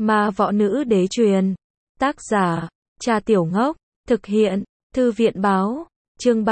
Ma võ nữ đế truyền. Tác giả, Trà Tiểu Ngốc. Thực hiện, Thư viện báo. Chương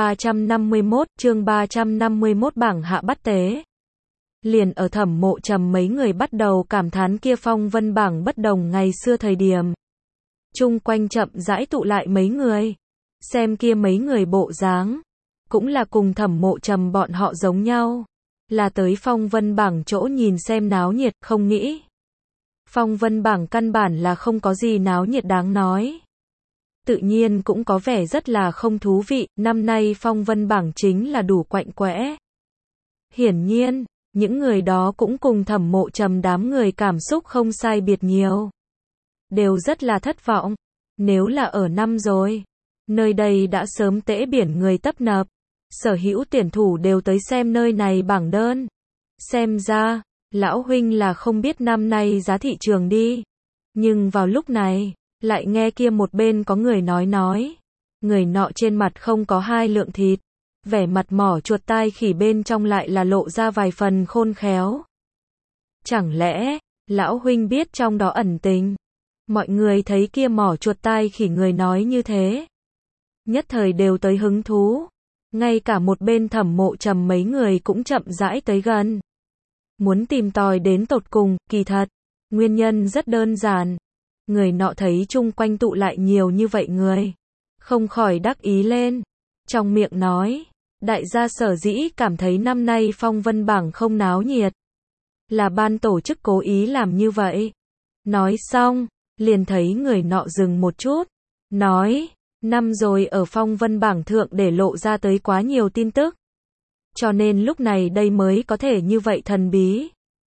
351 bảng hạ bắt tế. Liền ở Thẩm Mộ Trầm mấy người bắt đầu cảm thán kia phong vân bảng bất đồng ngày xưa thời điểm. Chung quanh chậm rãi tụ lại mấy người. Xem kia mấy người bộ dáng. Cũng là cùng Thẩm Mộ Trầm bọn họ giống nhau. Là tới phong vân bảng chỗ nhìn xem náo nhiệt, không nghĩ. Phong vân bảng căn bản là không có gì náo nhiệt đáng nói. Tự nhiên cũng có vẻ rất là không thú vị, năm nay phong vân bảng chính là đủ quạnh quẽ. Hiển nhiên, những người đó cũng cùng Thẩm Mộ Trầm đám người cảm xúc không sai biệt nhiều. Đều rất là thất vọng. Nếu là ở năm rồi, nơi đây đã sớm tễ biển người tấp nập. Sở hữu tuyển thủ đều tới xem nơi này bảng đơn. Xem ra, lão huynh là không biết năm nay giá thị trường đi. Nhưng vào lúc này, lại nghe kia một bên có người nói. Người nọ trên mặt không có hai lượng thịt. Vẻ mặt mỏ chuột tai khỉ bên trong lại là lộ ra vài phần khôn khéo. Chẳng lẽ, lão huynh biết trong đó ẩn tình? Mọi người thấy kia mỏ chuột tai khỉ người nói như thế. Nhất thời đều tới hứng thú. Ngay cả một bên Thẩm Mộ Trầm mấy người cũng chậm rãi tới gần. Muốn tìm tòi đến tột cùng, kỳ thật. Nguyên nhân rất đơn giản. Người nọ thấy chung quanh tụ lại nhiều như vậy người. Không khỏi đắc ý lên. Trong miệng nói. Đại gia sở dĩ cảm thấy năm nay phong vân bảng không náo nhiệt. Là ban tổ chức cố ý làm như vậy. Nói xong, liền thấy người nọ dừng một chút. Nói. Năm rồi ở phong vân bảng thượng để lộ ra tới quá nhiều tin tức. Cho nên lúc này đây mới có thể như vậy thần bí.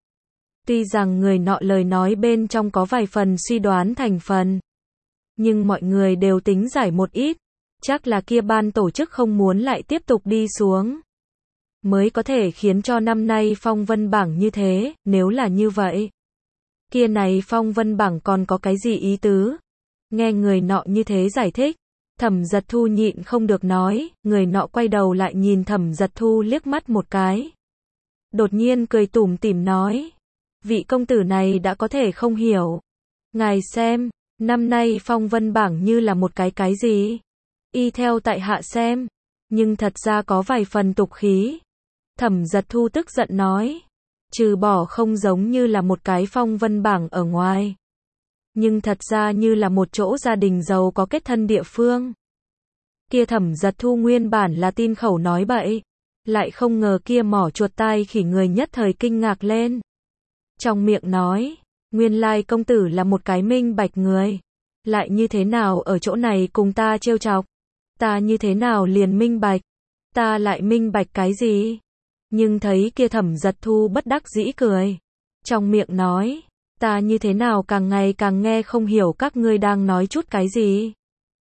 Tuy rằng người nọ lời nói bên trong có vài phần suy đoán thành phần. Nhưng mọi người đều tính giải một ít. Chắc là kia ban tổ chức không muốn lại tiếp tục đi xuống. Mới có thể khiến cho năm nay phong vân bảng như thế, nếu là như vậy. Kia này phong vân bảng còn có cái gì ý tứ? Nghe người nọ như thế giải thích. Thẩm Giật Thu nhịn không được nói, người nọ quay đầu lại nhìn Thẩm Giật Thu liếc mắt một cái. Đột nhiên cười tủm tỉm nói, vị công tử này đã có thể không hiểu. Ngài xem, năm nay phong vân bảng như là một cái gì? Y theo tại hạ xem, nhưng thật ra có vài phần tục khí. Thẩm Giật Thu tức giận nói, trừ bỏ không giống như là một cái phong vân bảng ở ngoài. Nhưng thật ra như là một chỗ gia đình giàu có kết thân địa phương. Kia Thẩm Giật Thu nguyên bản là tin khẩu nói bậy. Lại không ngờ kia mỏ chuột tai khỉ người nhất thời kinh ngạc lên. Trong miệng nói, nguyên lai công tử là một cái minh bạch người. Lại như thế nào ở chỗ này cùng ta trêu chọc? Ta như thế nào liền minh bạch? Ta lại minh bạch cái gì? Nhưng thấy kia Thẩm Giật Thu bất đắc dĩ cười. Trong miệng nói, ta như thế nào càng ngày càng nghe không hiểu các ngươi đang nói chút cái gì.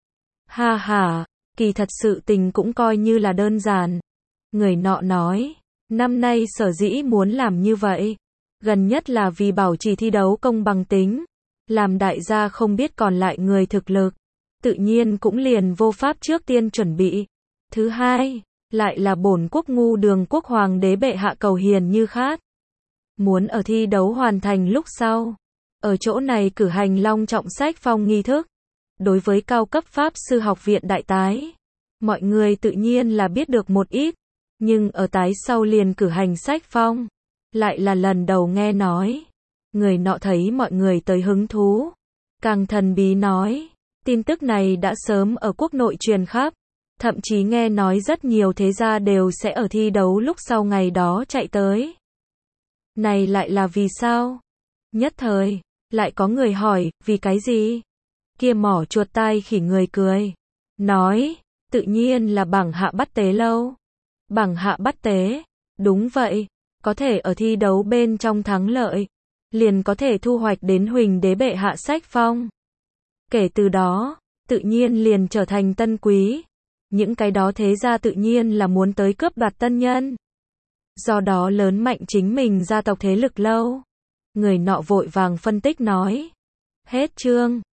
Ha ha, kỳ thật sự tình cũng coi như là đơn giản. Người nọ nói, năm nay sở dĩ muốn làm như vậy. Gần nhất là vì bảo trì thi đấu công bằng tính. Làm đại gia không biết còn lại người thực lực. Tự nhiên cũng liền vô pháp trước tiên chuẩn bị. Thứ hai, lại là bổn quốc ngu đường quốc hoàng đế bệ hạ cầu hiền như khát. Muốn ở thi đấu hoàn thành lúc sau. Ở chỗ này cử hành long trọng sách phong nghi thức. Đối với cao cấp pháp sư học viện đại tái. Mọi người tự nhiên là biết được một ít. Nhưng ở tái sau liền cử hành sách phong. Lại là lần đầu nghe nói. Người nọ thấy mọi người tới hứng thú. Càng thần bí nói. Tin tức này đã sớm ở quốc nội truyền khắp. Thậm chí nghe nói rất nhiều thế gia đều sẽ ở thi đấu lúc sau ngày đó chạy tới. Này lại là vì sao? Nhất thời, lại có người hỏi, vì cái gì? Kia mỏ chuột tai khỉ người cười. Nói, tự nhiên là bảng hạ bắt tế lâu. Bảng hạ bắt tế, đúng vậy. Có thể ở thi đấu bên trong thắng lợi. Liền có thể thu hoạch đến huỳnh đế bệ hạ sách phong. Kể từ đó, tự nhiên liền trở thành tân quý. Những cái đó thế gia tự nhiên là muốn tới cướp đoạt tân nhân. Do đó lớn mạnh chính mình gia tộc thế lực lâu. Người nọ vội vàng phân tích nói. Hết chương.